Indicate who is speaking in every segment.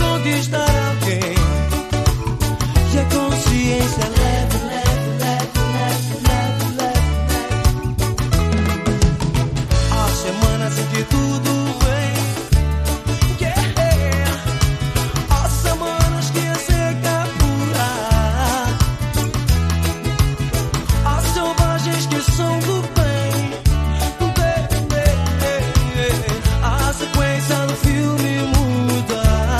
Speaker 1: conquistar alguém. E a consciência leve, leve, leve, leve, leve, leve, leve. Há semanas em que tudo vem, yeah. Há semanas que a seca pura. Há selvagens que são do bem, a sequência do filme muda.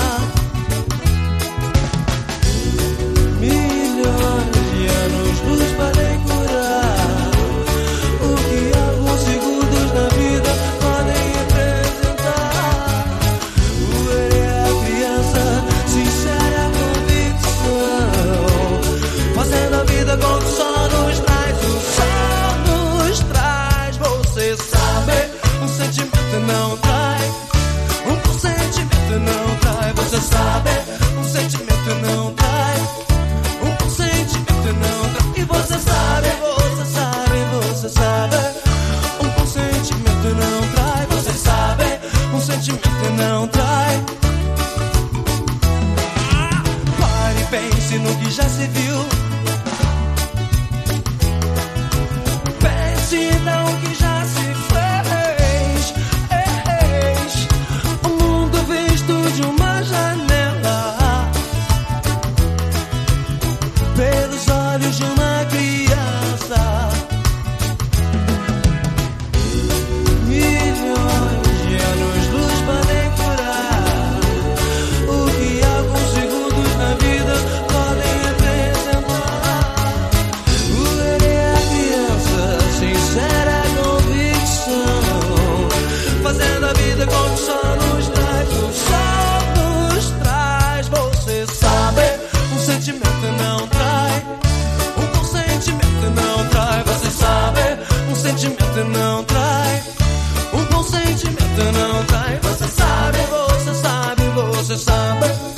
Speaker 1: Milhões de anos-luz podem curar o que alguns segundos na vida podem representar. O erro é a criança, sincera convicção, fazendo a vida com o sol nos traz. O sol nos traz, você sabe, um sentimento não trai. Um sentimento não trai, você sabe, um sentimento não trai. Um sentimento não trai. E você sabe, você sabe, você sabe. Um sentimento não trai, você sabe, um sentimento não trai. Pare e pense no que já se viu. Pense no que já se fez. O mundo visto de uma janela, pelos olhos de uma criança. Milhões de anos-luz podem curar o que alguns segundos na vida podem representar. O erro é a criança, sincera convicção, fazendo a vida com o sol nos traz. O sol nos traz, você sabe, um sentimento não trai. Um sentimento não trai, você sabe, um sentimento não trai. Um bom sentimento não trai, você sabe, você sabe, você sabe.